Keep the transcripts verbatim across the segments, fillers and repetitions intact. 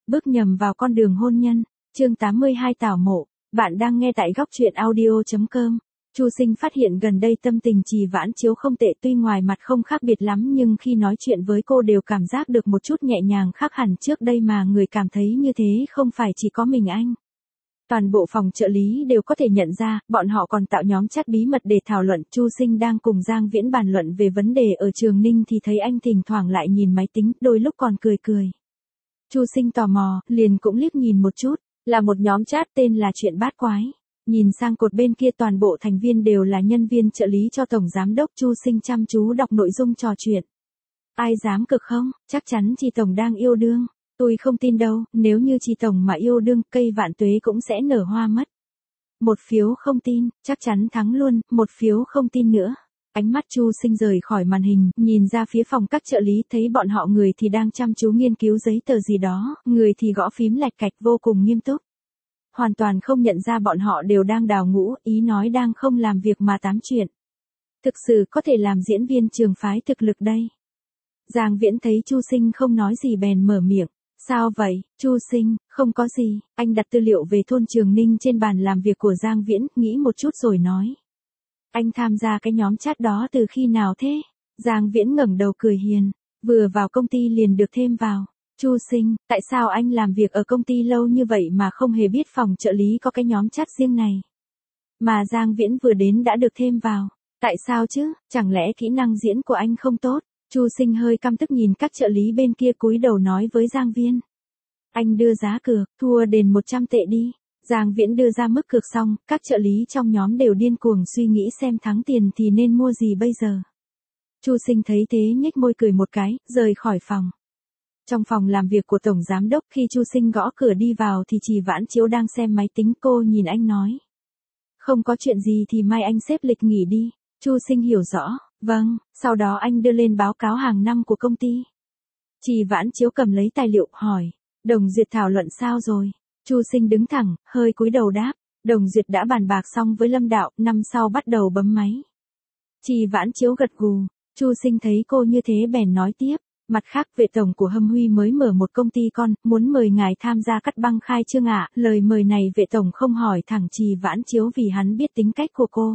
Bước nhầm vào con đường hôn nhân. Chương tám mươi hai tảo mộ. Bạn đang nghe tại góc truyện audio chấm com. Chu Sinh phát hiện gần đây tâm tình Trì Vãn Chiếu không tệ, tuy ngoài mặt không khác biệt lắm nhưng khi nói chuyện với cô đều cảm giác được một chút nhẹ nhàng khác hẳn trước đây, mà người cảm thấy như thế không phải chỉ có mình anh. Toàn bộ phòng trợ lý đều có thể nhận ra, bọn họ còn tạo nhóm chat bí mật để thảo luận. Chu Sinh đang cùng Giang Viễn bàn luận về vấn đề ở Trường Ninh thì thấy anh thỉnh thoảng lại nhìn máy tính, đôi lúc còn cười cười. Chu Sinh tò mò, liền cũng liếc nhìn một chút, là một nhóm chat tên là Chuyện Bát Quái. Nhìn sang cột bên kia toàn bộ thành viên đều là nhân viên trợ lý cho tổng giám đốc. Chu Sinh chăm chú đọc nội dung trò chuyện. Ai dám cực không, chắc chắn chị tổng đang yêu đương. Tôi không tin đâu, nếu như chị tổng mà yêu đương, cây vạn tuế cũng sẽ nở hoa mất. Một phiếu không tin, chắc chắn thắng luôn, một phiếu không tin nữa. Ánh mắt Chu Sinh rời khỏi màn hình, nhìn ra phía phòng các trợ lý, thấy bọn họ người thì đang chăm chú nghiên cứu giấy tờ gì đó, người thì gõ phím lạch cạch vô cùng nghiêm túc. Hoàn toàn không nhận ra bọn họ đều đang đào ngũ, ý nói đang không làm việc mà tám chuyện. Thực sự có thể làm diễn viên trường phái thực lực đây. Giang Viễn thấy Chu Sinh không nói gì bèn mở miệng. Sao vậy, Chu Sinh? Không có gì, anh đặt tư liệu về thôn Trường Ninh trên bàn làm việc của Giang Viễn, nghĩ một chút rồi nói. Anh tham gia cái nhóm chat đó từ khi nào thế? Giang Viễn ngẩng đầu cười hiền, vừa vào công ty liền được thêm vào. Chu Sinh, tại sao anh làm việc ở công ty lâu như vậy mà không hề biết phòng trợ lý có cái nhóm chat riêng này? Mà Giang Viễn vừa đến đã được thêm vào. Tại sao chứ, chẳng lẽ kỹ năng diễn của anh không tốt? Chu Sinh hơi căm tức nhìn các trợ lý bên kia, cúi đầu nói với Giang Viễn. Anh đưa giá cược, thua đền một trăm tệ đi. Giang Viễn đưa ra mức cược xong, các trợ lý trong nhóm đều điên cuồng suy nghĩ xem thắng tiền thì nên mua gì bây giờ. Chu Sinh thấy thế nhếch môi cười một cái, rời khỏi phòng. Trong phòng làm việc của tổng giám đốc, khi Chu Sinh gõ cửa đi vào thì Trì Vãn Chiếu đang xem máy tính. Cô nhìn anh nói. Không có chuyện gì thì mai anh xếp lịch nghỉ đi. Chu Sinh hiểu rõ. Vâng, sau đó anh đưa lên báo cáo hàng năm của công ty. Trì Vãn Chiếu cầm lấy tài liệu, hỏi. Đồng duyệt thảo luận sao rồi? Chu Sinh đứng thẳng, hơi cúi đầu đáp. Đồng duyệt đã bàn bạc xong với Lâm Đạo, năm sau bắt đầu bấm máy. Trì Vãn Chiếu gật gù. Chu Sinh thấy cô như thế bèn nói tiếp. Mặt khác, vệ tổng của Hâm Huy mới mở một công ty con, muốn mời ngài tham gia cắt băng khai trương ạ. Lời mời này vệ tổng không hỏi thẳng Trì Vãn Chiếu vì hắn biết tính cách của cô.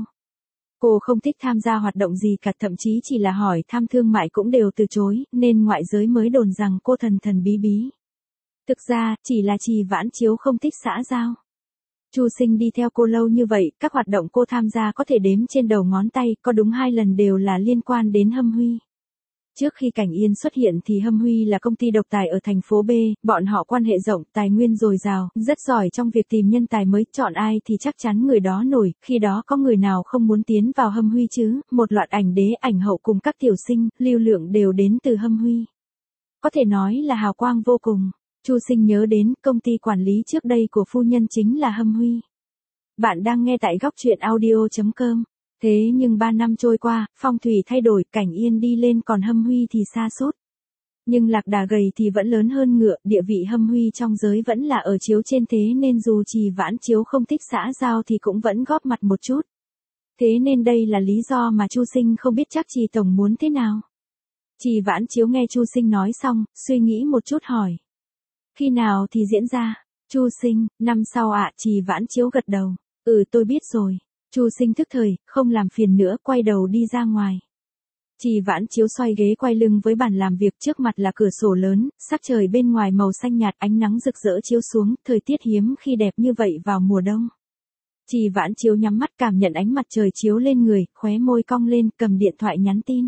Cô không thích tham gia hoạt động gì cả, thậm chí chỉ là hỏi thăm thương mại cũng đều từ chối, nên ngoại giới mới đồn rằng cô thần thần bí bí. Thực ra, chỉ là Trì Vãn Chiếu không thích xã giao. Chu Sinh đi theo cô lâu như vậy, các hoạt động cô tham gia có thể đếm trên đầu ngón tay, có đúng hai lần đều là liên quan đến Hâm Huy. Trước khi Cảnh Yên xuất hiện thì Hâm Huy là công ty độc tài ở thành phố B, bọn họ quan hệ rộng, tài nguyên dồi dào, rất giỏi trong việc tìm nhân tài mới, chọn ai thì chắc chắn người đó nổi, khi đó có người nào không muốn tiến vào Hâm Huy chứ, một loạt ảnh đế, ảnh hậu cùng các tiểu sinh, lưu lượng đều đến từ Hâm Huy. Có thể nói là hào quang vô cùng. Chu Sinh nhớ đến công ty quản lý trước đây của phu nhân chính là Hâm Huy. Bạn đang nghe tại góc truyện audio chấm com. Thế nhưng ba năm trôi qua, phong thủy thay đổi, Cảnh Yên đi lên còn Hâm Huy thì sa sút. Nhưng lạc đà gầy thì vẫn lớn hơn ngựa, địa vị Hâm Huy trong giới vẫn là ở chiếu trên, thế nên dù Trì Vãn Chiếu không thích xã giao thì cũng vẫn góp mặt một chút. Thế nên đây là lý do mà Chu Sinh không biết chắc Trì tổng muốn thế nào. Trì Vãn Chiếu nghe Chu Sinh nói xong, suy nghĩ một chút hỏi. Khi nào thì diễn ra? Chu Sinh, năm sau ạ. Trì Vãn Chiếu gật đầu. Ừ, tôi biết rồi. Chu Sinh thức thời, không làm phiền nữa, quay đầu đi ra ngoài. Trì Vãn Chiếu xoay ghế quay lưng với bàn làm việc, trước mặt là cửa sổ lớn, sắc trời bên ngoài màu xanh nhạt, ánh nắng rực rỡ chiếu xuống, thời tiết hiếm khi đẹp như vậy vào mùa đông. Trì Vãn Chiếu nhắm mắt cảm nhận ánh mặt trời chiếu lên người, khóe môi cong lên, cầm điện thoại nhắn tin.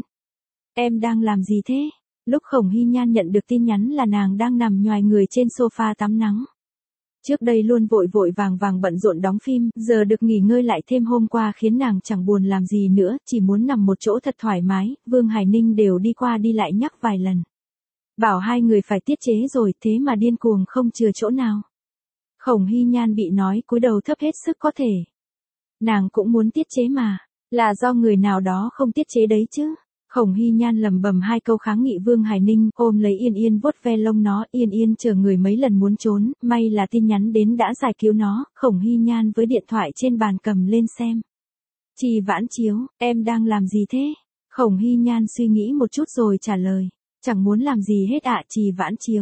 Em đang làm gì thế? Lúc Khổng Hy Nhan nhận được tin nhắn là nàng đang nằm nhoài người trên sofa tắm nắng. Trước đây luôn vội vội vàng vàng bận rộn đóng phim, giờ được nghỉ ngơi lại thêm hôm qua khiến nàng chẳng buồn làm gì nữa, chỉ muốn nằm một chỗ thật thoải mái. Vương Hải Ninh đều đi qua đi lại nhắc vài lần. Bảo hai người phải tiết chế rồi, thế mà điên cuồng không chừa chỗ nào. Khổng Hy Nhan bị nói cúi đầu thấp hết sức có thể. Nàng cũng muốn tiết chế mà, là do người nào đó không tiết chế đấy chứ. Khổng Hy Nhan lầm bầm hai câu kháng nghị. Vương Hải Ninh ôm lấy Yên Yên vuốt ve lông nó, Yên Yên chờ người mấy lần muốn trốn, may là tin nhắn đến đã giải cứu nó. Khổng Hy Nhan với điện thoại trên bàn cầm lên xem. Trì Vãn Chiếu, em đang làm gì thế? Khổng Hy Nhan suy nghĩ một chút rồi trả lời. Chẳng muốn làm gì hết ạ. Trì Vãn Chiếu.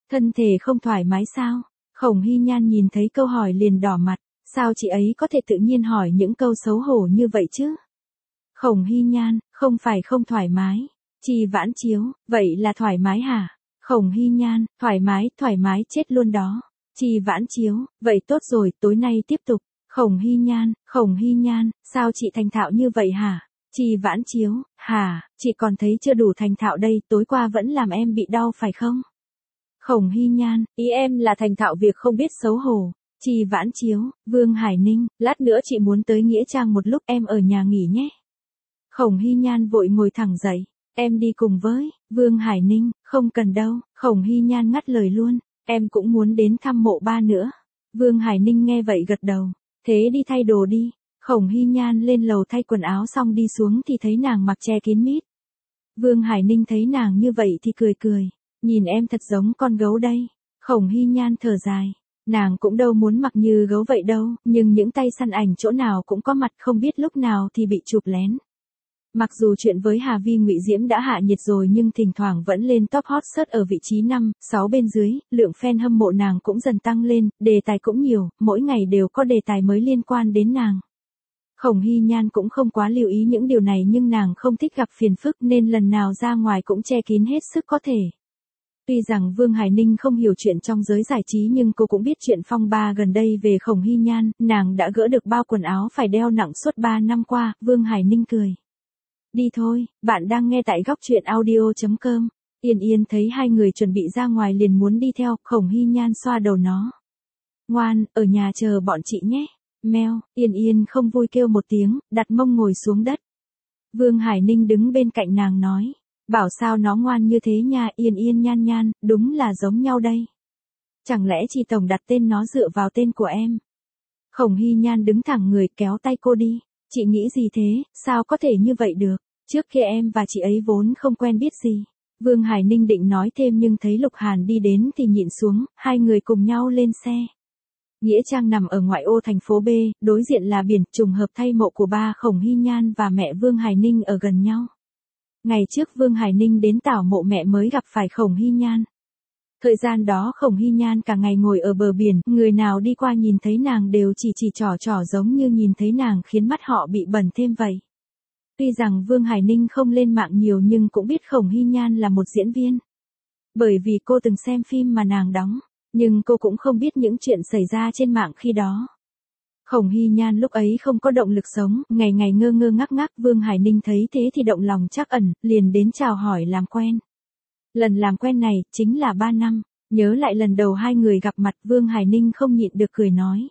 Thân thể không thoải mái sao? Khổng Hy Nhan nhìn thấy câu hỏi liền đỏ mặt, sao chị ấy có thể tự nhiên hỏi những câu xấu hổ như vậy chứ? Khổng Hy Nhan, không phải không thoải mái. Trì Vãn Chiếu, vậy là thoải mái hả? Khổng Hy Nhan, thoải mái, thoải mái chết luôn đó. Trì Vãn Chiếu, vậy tốt rồi, tối nay tiếp tục. Khổng Hy Nhan, Khổng Hy Nhan, sao chị thành thạo như vậy hả? Trì Vãn Chiếu, hả, chị còn thấy chưa đủ thành thạo đây, tối qua vẫn làm em bị đau phải không? Khổng Hy Nhan, ý em là thành thạo việc không biết xấu hổ. Trì Vãn Chiếu, Vương Hải Ninh, lát nữa chị muốn tới Nghĩa Trang một lúc, em ở nhà nghỉ nhé. Khổng Hy Nhan vội ngồi thẳng dậy, em đi cùng với. Vương Hải Ninh, không cần đâu. Khổng Hy Nhan ngắt lời luôn, em cũng muốn đến thăm mộ ba nữa. Vương Hải Ninh nghe vậy gật đầu, thế đi thay đồ đi. Khổng Hy Nhan lên lầu thay quần áo xong đi xuống thì thấy nàng mặc che kín mít. Vương Hải Ninh thấy nàng như vậy thì cười cười, nhìn em thật giống con gấu đây. Khổng Hy Nhan thở dài, nàng cũng đâu muốn mặc như gấu vậy đâu, nhưng những tay săn ảnh chỗ nào cũng có mặt, không biết lúc nào thì bị chụp lén. Mặc dù chuyện với Hà Vi Ngụy Diễm đã hạ nhiệt rồi nhưng thỉnh thoảng vẫn lên top hot search ở vị trí năm, sáu bên dưới, lượng fan hâm mộ nàng cũng dần tăng lên, đề tài cũng nhiều, mỗi ngày đều có đề tài mới liên quan đến nàng. Khổng Hy Nhan cũng không quá lưu ý những điều này nhưng nàng không thích gặp phiền phức nên lần nào ra ngoài cũng che kín hết sức có thể. Tuy rằng Vương Hải Ninh không hiểu chuyện trong giới giải trí nhưng cô cũng biết chuyện phong ba gần đây về Khổng Hy Nhan, nàng đã gỡ được bao quần áo phải đeo nặng suốt ba năm qua. Vương Hải Ninh cười. Đi thôi, bạn đang nghe tại góc truyện audio chấm com. Yên Yên thấy hai người chuẩn bị ra ngoài liền muốn đi theo, Khổng Hy Nhan xoa đầu nó. Ngoan, ở nhà chờ bọn chị nhé. Meo, Yên Yên không vui kêu một tiếng, đặt mông ngồi xuống đất. Vương Hải Ninh đứng bên cạnh nàng nói, bảo sao nó ngoan như thế nha. Yên Yên nhan nhan, đúng là giống nhau đây. Chẳng lẽ chị tổng đặt tên nó dựa vào tên của em? Khổng Hy Nhan đứng thẳng người kéo tay cô đi. Chị nghĩ gì thế, sao có thể như vậy được? Trước kia em và chị ấy vốn không quen biết gì. Vương Hải Ninh định nói thêm nhưng thấy Lục Hàn đi đến thì nhịn xuống, hai người cùng nhau lên xe. Nghĩa trang nằm ở ngoại ô thành phố B, đối diện là biển, trùng hợp thay mộ của ba Khổng Hy Nhan và mẹ Vương Hải Ninh ở gần nhau. Ngày trước Vương Hải Ninh đến tảo mộ mẹ mới gặp phải Khổng Hy Nhan. Thời gian đó Khổng Hy Nhan cả ngày ngồi ở bờ biển, người nào đi qua nhìn thấy nàng đều chỉ chỉ trỏ trỏ giống như nhìn thấy nàng khiến mắt họ bị bẩn thêm vậy. Tuy rằng Vương Hải Ninh không lên mạng nhiều nhưng cũng biết Khổng Hy Nhan là một diễn viên. Bởi vì cô từng xem phim mà nàng đóng, nhưng cô cũng không biết những chuyện xảy ra trên mạng khi đó. Khổng Hy Nhan lúc ấy không có động lực sống, ngày ngày ngơ ngơ ngác ngác. Vương Hải Ninh thấy thế thì động lòng trắc ẩn, liền đến chào hỏi làm quen. Lần làm quen này, chính là ba năm, nhớ lại lần đầu hai người gặp mặt Vương Hải Ninh không nhịn được cười nói.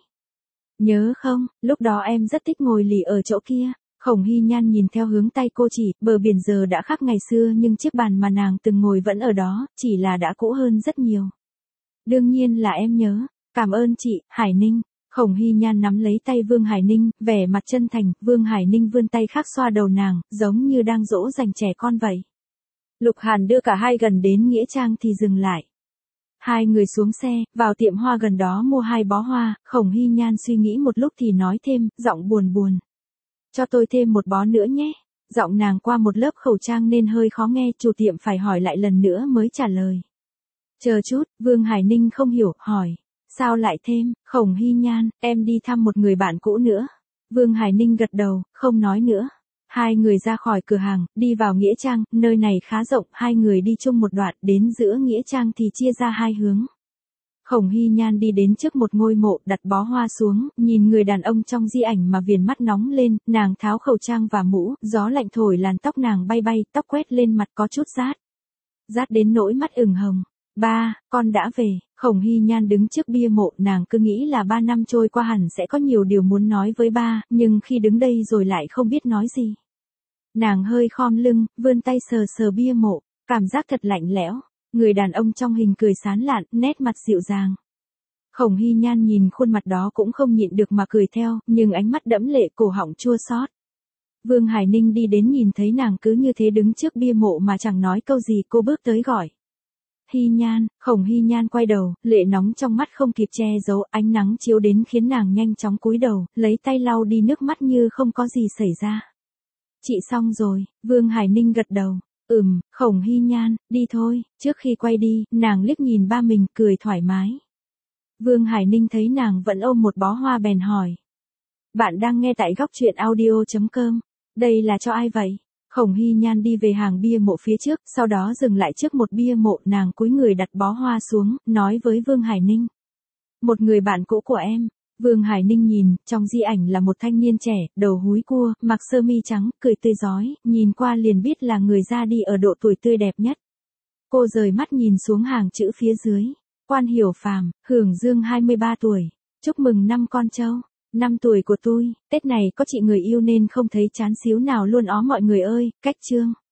Nhớ không, lúc đó em rất thích ngồi lì ở chỗ kia. Khổng Hy Nhan nhìn theo hướng tay cô chỉ, bờ biển giờ đã khác ngày xưa nhưng chiếc bàn mà nàng từng ngồi vẫn ở đó, chỉ là đã cũ hơn rất nhiều. Đương nhiên là em nhớ, cảm ơn chị, Hải Ninh. Khổng Hy Nhan nắm lấy tay Vương Hải Ninh, vẻ mặt chân thành. Vương Hải Ninh vươn tay khác xoa đầu nàng, giống như đang dỗ dành trẻ con vậy. Lục Hàn đưa cả hai gần đến nghĩa trang thì dừng lại. Hai người xuống xe, vào tiệm hoa gần đó mua hai bó hoa. Khổng Hy Nhan suy nghĩ một lúc thì nói thêm, giọng buồn buồn. Cho tôi thêm một bó nữa nhé. Giọng nàng qua một lớp khẩu trang nên hơi khó nghe, chủ tiệm phải hỏi lại lần nữa mới trả lời. Chờ chút, Vương Hải Ninh không hiểu, hỏi. Sao lại thêm? Khổng Hy Nhan, em đi thăm một người bạn cũ nữa. Vương Hải Ninh gật đầu, không nói nữa. Hai người ra khỏi cửa hàng, đi vào nghĩa trang, nơi này khá rộng, hai người đi chung một đoạn, đến giữa nghĩa trang thì chia ra hai hướng. Khổng Hy Nhan đi đến trước một ngôi mộ, đặt bó hoa xuống, nhìn người đàn ông trong di ảnh mà viền mắt nóng lên, nàng tháo khẩu trang và mũ, gió lạnh thổi làn tóc nàng bay bay, tóc quét lên mặt có chút rát. Rát đến nỗi mắt ửng hồng. Ba, con đã về. Khổng Hy Nhan đứng trước bia mộ, nàng cứ nghĩ là ba năm trôi qua hẳn sẽ có nhiều điều muốn nói với ba, nhưng khi đứng đây rồi lại không biết nói gì. Nàng hơi khom lưng, vươn tay sờ sờ bia mộ, cảm giác thật lạnh lẽo. Người đàn ông trong hình cười sán lạn, nét mặt dịu dàng. Khổng Hy Nhan nhìn khuôn mặt đó cũng không nhịn được mà cười theo, nhưng ánh mắt đẫm lệ, cổ họng chua xót. Vương Hải Ninh đi đến nhìn thấy nàng cứ như thế đứng trước bia mộ mà chẳng nói câu gì, cô bước tới gọi. Hy Nhan. Khổng Hy Nhan quay đầu, lệ nóng trong mắt không kịp che giấu, ánh nắng chiếu đến khiến nàng nhanh chóng cúi đầu, lấy tay lau đi nước mắt như không có gì xảy ra. Chị xong rồi. Vương Hải Ninh gật đầu. Ừm, Khổng Hy Nhan, đi thôi. Trước khi quay đi, nàng liếc nhìn ba mình, cười thoải mái. Vương Hải Ninh thấy nàng vẫn ôm một bó hoa bèn hỏi. Bạn đang nghe tại góc truyện audio.com. Đây là cho ai vậy? Khổng Hy Nhan đi về hàng bia mộ phía trước, sau đó dừng lại trước một bia mộ, nàng cúi người đặt bó hoa xuống, nói với Vương Hải Ninh. Một người bạn cũ của em. Vương Hải Ninh nhìn, trong di ảnh là một thanh niên trẻ, đầu húi cua, mặc sơ mi trắng, cười tươi rói, nhìn qua liền biết là người ra đi ở độ tuổi tươi đẹp nhất. Cô rời mắt nhìn xuống hàng chữ phía dưới. Quan Hiểu Phàm, hưởng dương hai mươi ba tuổi. Chúc mừng năm con trâu. Năm tuổi của tôi, Tết này có chị người yêu nên không thấy chán xíu nào luôn ó mọi người ơi, cách chương.